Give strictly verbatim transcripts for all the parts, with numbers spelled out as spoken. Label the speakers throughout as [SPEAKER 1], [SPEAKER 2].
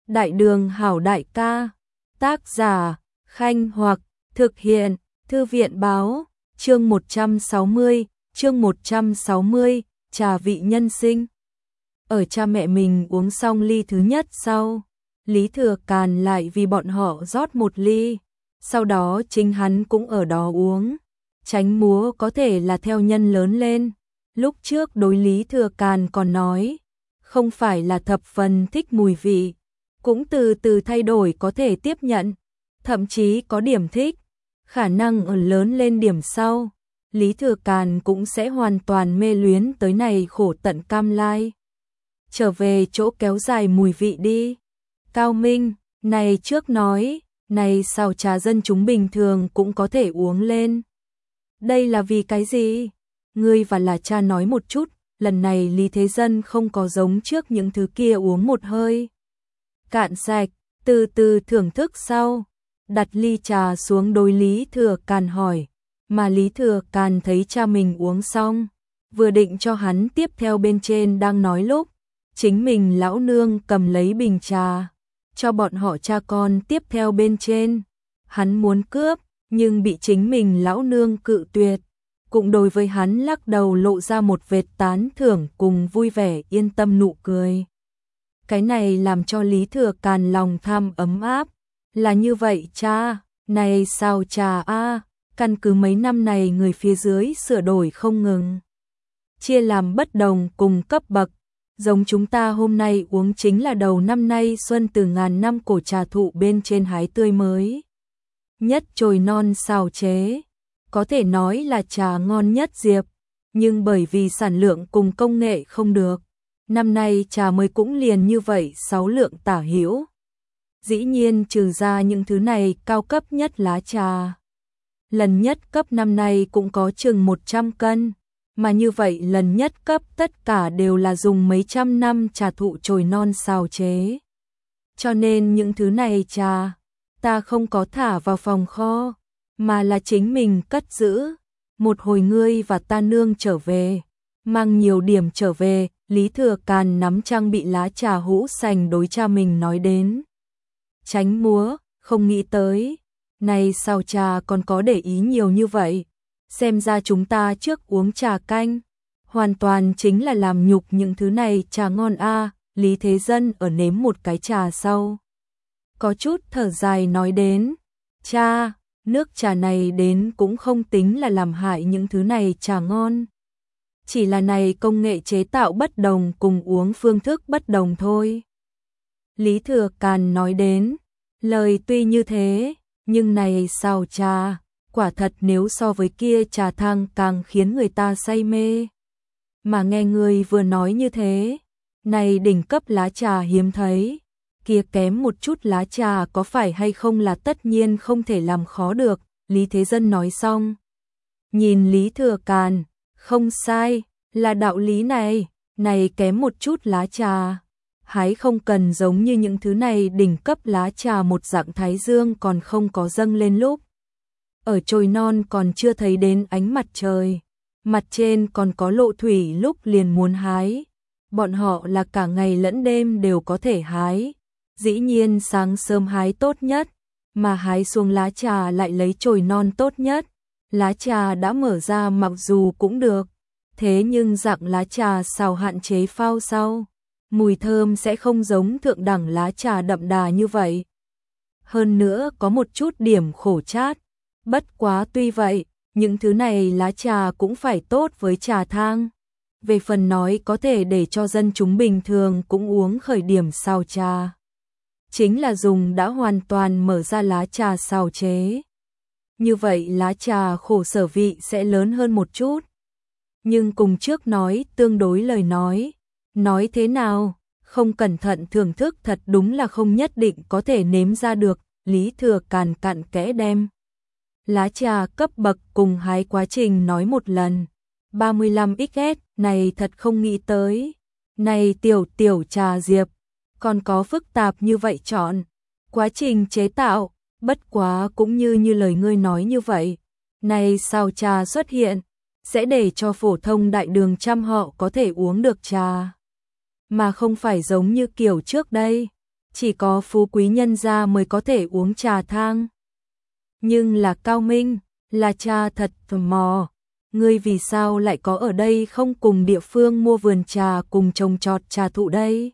[SPEAKER 1] Đại đường hảo đại ca. Tác giả, Khanh Hoặc, thực hiện, Thư viện báo, chương một trăm sáu mươi, chương một trăm sáu mươi, trà vị nhân sinh. Ở cha mẹ mình uống xong ly thứ nhất sau, Lý Thừa Càn lại vì bọn họ rót một ly, sau đó chính hắn cũng ở đó uống. Chánh múa có thể là theo nhân lớn lên, lúc trước đối Lý Thừa Càn còn nói, không phải là thập phần thích mùi vị, cũng từ từ thay đổi có thể tiếp nhận, thậm chí có điểm thích, khả năng ở lớn lên điểm sau, Lý Thừa Càn cũng sẽ hoàn toàn mê luyến tới này khổ tận cam lai. Trở về chỗ kéo dài mùi vị đi. Cao Minh, này trước nói, này sao trà dân chúng bình thường cũng có thể uống lên. Đây là vì cái gì? Ngươi và là cha nói một chút, lần này Lý Thế Dân không có giống trước những thứ kia uống một hơi. Cạn sạch, từ từ thưởng thức sau, đặt ly trà xuống đối Lý Thừa Càn hỏi, mà Lý Thừa Càn thấy cha mình uống xong, vừa định cho hắn tiếp theo bên trên đang nói lúc, chính mình lão nương cầm lấy bình trà, cho bọn họ cha con tiếp theo bên trên, hắn muốn cướp, nhưng bị chính mình lão nương cự tuyệt, cũng đối với hắn lắc đầu lộ ra một vệt tán thưởng cùng vui vẻ yên tâm nụ cười. Cái này làm cho Lý Thừa Càn lòng tham ấm áp, là như vậy cha, này sao trà a, căn cứ mấy năm này người phía dưới sửa đổi không ngừng, chia làm bất đồng cùng cấp bậc, giống chúng ta hôm nay uống chính là đầu năm nay xuân từ ngàn năm cổ trà thụ bên trên hái tươi mới nhất chồi non xào chế, có thể nói là trà ngon nhất diệp, nhưng bởi vì sản lượng cùng công nghệ không được, năm nay trà mới cũng liền như vậy sáu lượng tả hữu. Dĩ nhiên trừ ra những thứ này cao cấp nhất lá trà, lần nhất cấp năm nay cũng có chừng một trăm cân, mà như vậy lần nhất cấp tất cả đều là dùng mấy trăm năm trà thụ chồi non xào chế. Cho nên những thứ này trà, ta không có thả vào phòng kho, mà là chính mình cất giữ. Một hồi ngươi và ta nương trở về, mang nhiều điểm trở về, Lý Thừa Càn nắm trang bị lá trà hũ sành đối cha mình nói đến. Chánh múa, không nghĩ tới, này sao trà còn có để ý nhiều như vậy, xem ra chúng ta trước uống trà canh, hoàn toàn chính là làm nhục những thứ này trà ngon a. Lý Thế Dân ở nếm một cái trà sau, có chút thở dài nói đến, cha, nước trà này đến cũng không tính là làm hại những thứ này trà ngon. Chỉ là này công nghệ chế tạo bất đồng cùng uống phương thức bất đồng thôi. Lý Thừa Càn nói đến, lời tuy như thế, nhưng này sao trà, quả thật nếu so với kia trà thang càng khiến người ta say mê. Mà nghe người vừa nói như thế, này đỉnh cấp lá trà hiếm thấy, kia kém một chút lá trà có phải hay không là tất nhiên không thể làm khó được, Lý Thế Dân nói xong. Nhìn Lý Thừa Càn, không sai, là đạo lý này, này kém một chút lá trà. Hái không cần giống như những thứ này đỉnh cấp lá trà một dạng thái dương còn không có dâng lên lúc. Ở chồi non còn chưa thấy đến ánh mặt trời, mặt trên còn có lộ thủy lúc liền muốn hái. Bọn họ là cả ngày lẫn đêm đều có thể hái. Dĩ nhiên sáng sớm hái tốt nhất, mà hái xuống lá trà lại lấy chồi non tốt nhất. Lá trà đã mở ra mặc dù cũng được, thế nhưng dạng lá trà xào hạn chế phao sau, mùi thơm sẽ không giống thượng đẳng lá trà đậm đà như vậy. Hơn nữa có một chút điểm khổ chát, bất quá tuy vậy, những thứ này lá trà cũng phải tốt với trà thang. Về phần nói có thể để cho dân chúng bình thường cũng uống khởi điểm xào trà, chính là dùng đã hoàn toàn mở ra lá trà xào chế. Như vậy lá trà khổ sở vị sẽ lớn hơn một chút. Nhưng cùng trước nói tương đối lời nói, nói thế nào, không cẩn thận thưởng thức thật đúng là không nhất định có thể nếm ra được. Lý Thừa Càn cặn kẽ đem lá trà cấp bậc cùng hái quá trình nói một lần. ba mươi lăm x s, này thật không nghĩ tới. Này tiểu tiểu trà diệp, còn có phức tạp như vậy chọn. Quá trình chế tạo, bất quá cũng như như lời ngươi nói như vậy. Này sao trà xuất hiện, sẽ để cho phổ thông đại đường trăm họ có thể uống được trà. Mà không phải giống như kiểu trước đây. chỉ có phú quý nhân gia mới có thể uống trà thang. Nhưng là Cao Minh, là cha thật tò mò, ngươi vì sao lại có ở đây không cùng địa phương mua vườn trà cùng trồng trọt trà thụ đây?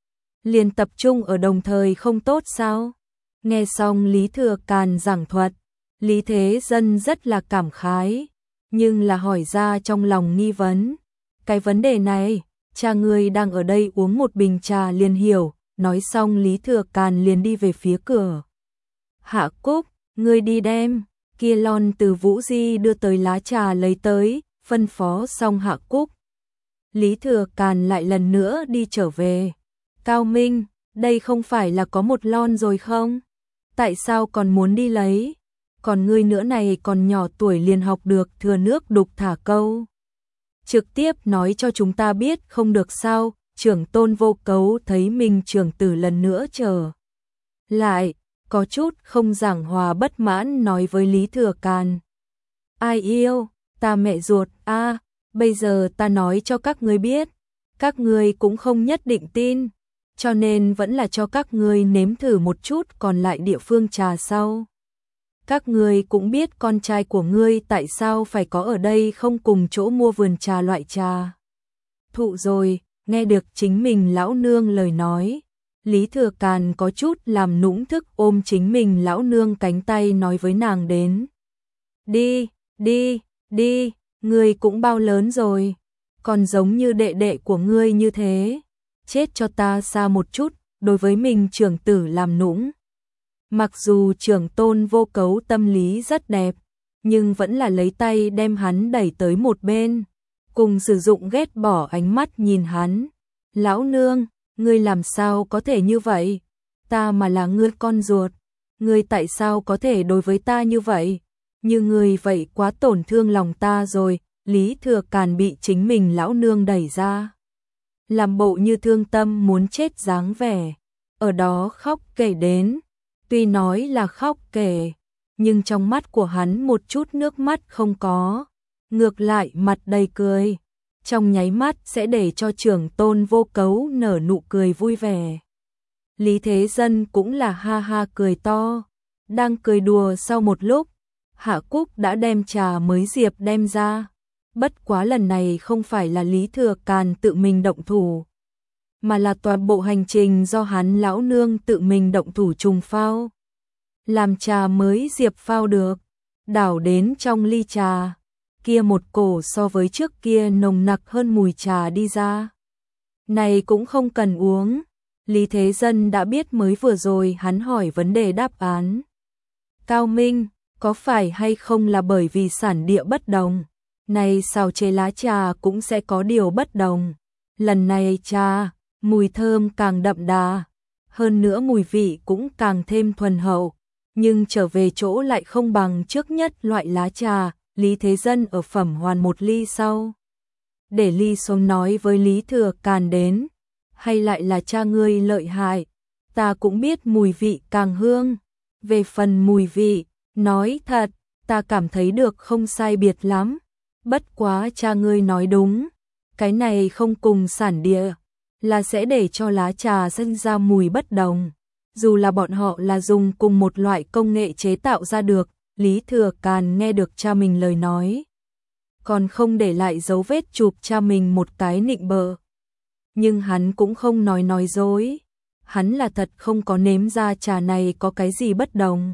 [SPEAKER 1] Liền tập trung ở đồng thời không tốt sao? Nghe xong Lý Thừa Càn giảng thuật, Lý Thế Dân rất là cảm khái, nhưng là hỏi ra trong lòng nghi vấn. Cái vấn đề này, cha ngươi đang ở đây uống một bình trà liền hiểu, nói xong Lý Thừa Càn liền đi về phía cửa. Hạ Cúc, ngươi đi đem, kia lon từ Vũ Di đưa tới lá trà lấy tới, phân phó xong Hạ Cúc. Lý Thừa Càn lại lần nữa đi trở về. Cao Minh, đây không phải là có một lon rồi không? Tại sao còn muốn đi lấy? Còn ngươi nữa này còn nhỏ tuổi liền học được thừa nước đục thả câu. Trực tiếp nói cho chúng ta biết không được sao? Trưởng Tôn Vô Cấu thấy mình trưởng tử lần nữa trở lại, có chút không giảng hòa bất mãn nói với Lý Thừa Càn. Ai yêu, ta mẹ ruột, a, à, bây giờ ta nói cho các ngươi biết, các ngươi cũng không nhất định tin, cho nên vẫn là cho các ngươi nếm thử một chút còn lại địa phương trà sau. Các ngươi cũng biết con trai của ngươi tại sao phải có ở đây không cùng chỗ mua vườn trà loại trà thụ rồi, nghe được chính mình lão nương lời nói. Lý Thừa Càn có chút làm nũng thức ôm chính mình lão nương cánh tay nói với nàng đến. Đi, đi, đi, ngươi cũng bao lớn rồi, còn giống như đệ đệ của ngươi như thế. Chết cho ta xa một chút, đối với mình trưởng tử làm nũng. Mặc dù trưởng Tôn Vô Cấu tâm lý rất đẹp, nhưng vẫn là lấy tay đem hắn đẩy tới một bên, cùng sử dụng ghét bỏ ánh mắt nhìn hắn. Lão nương, ngươi làm sao có thể như vậy? Ta mà là ngươi con ruột, ngươi tại sao có thể đối với ta như vậy? Như ngươi vậy quá tổn thương lòng ta rồi. Lý Thừa Càn bị chính mình lão nương đẩy ra, làm bộ như thương tâm muốn chết dáng vẻ, ở đó khóc kể đến. Tuy nói là khóc kể, nhưng trong mắt của hắn một chút nước mắt không có, ngược lại mặt đầy cười. Trong nháy mắt sẽ để cho trưởng Tôn Vô Cấu nở nụ cười vui vẻ. Lý Thế Dân cũng là ha ha cười to, đang cười đùa sau một lúc, Hạ Cúc đã đem trà mới diệp đem ra. Bất quá lần này không phải là Lý Thừa Càn tự mình động thủ, mà là toàn bộ hành trình do hắn lão nương tự mình động thủ trùng phao. Làm trà mới diệp phao được, đảo đến trong ly trà, kia một cổ so với trước kia nồng nặc hơn mùi trà đi ra. Này cũng không cần uống, Lý Thế Dân đã biết mới vừa rồi hắn hỏi vấn đề đáp án. Cao Minh, có phải hay không là bởi vì sản địa bất đồng, này xào chế lá trà cũng sẽ có điều bất đồng. Lần này trà, mùi thơm càng đậm đà, hơn nữa mùi vị cũng càng thêm thuần hậu, nhưng trở về chỗ lại không bằng trước nhất loại lá trà. Lý Thế Dân ở phẩm hoàn một ly sau, để ly xuống nói với Lý Thừa Càn đến, hay lại là cha ngươi lợi hại, ta cũng biết mùi vị càng hương. Về phần mùi vị, nói thật, ta cảm thấy được không sai biệt lắm, bất quá cha ngươi nói đúng, cái này không cùng sản địa, là sẽ để cho lá trà sinh ra mùi bất đồng, dù là bọn họ là dùng cùng một loại công nghệ chế tạo ra được. Lý Thừa Càn nghe được cha mình lời nói, còn không để lại dấu vết chụp cha mình một cái nịnh bợ. Nhưng hắn cũng không nói nói dối, hắn là thật không có nếm ra trà này có cái gì bất đồng.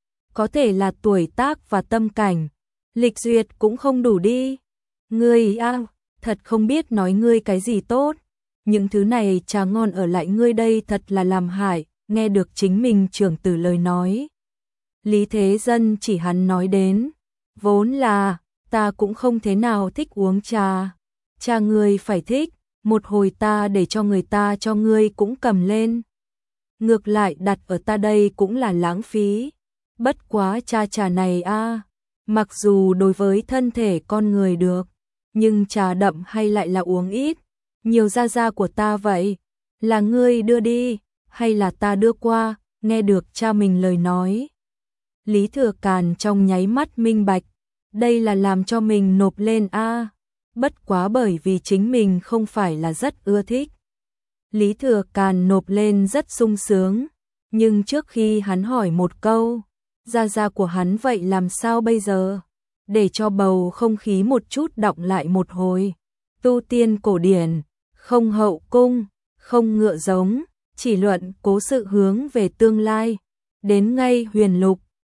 [SPEAKER 1] Có thể là tuổi tác và tâm cảnh, lịch duyệt cũng không đủ đi. Ngươi a, thật không biết nói ngươi cái gì tốt, những thứ này trà ngon ở lại ngươi đây thật là làm hại. Nghe được chính mình trưởng tử lời nói, Lý Thế Dân chỉ hắn nói đến, vốn là, ta cũng không thế nào thích uống trà, cha ngươi phải thích, một hồi ta để cho người ta cho ngươi cũng cầm lên. Ngược lại đặt ở ta đây cũng là lãng phí, bất quá cha trà này a, mặc dù đối với thân thể con người được, nhưng trà đậm hay lại là uống ít, nhiều da da của ta vậy, là ngươi đưa đi, hay là ta đưa qua, nghe được cha mình lời nói. Lý Thừa Càn trong nháy mắt minh bạch, đây là làm cho mình nộp lên a, bất quá bởi vì chính mình không phải là rất ưa thích. Lý Thừa Càn nộp lên rất sung sướng, nhưng trước khi hắn hỏi một câu, gia gia của hắn vậy làm sao bây giờ? Để cho bầu không khí một chút đọng lại một hồi. Tu tiên cổ điển, không hậu cung, không ngựa giống, chỉ luận cố sự hướng về tương lai. Đến ngay huyền lục,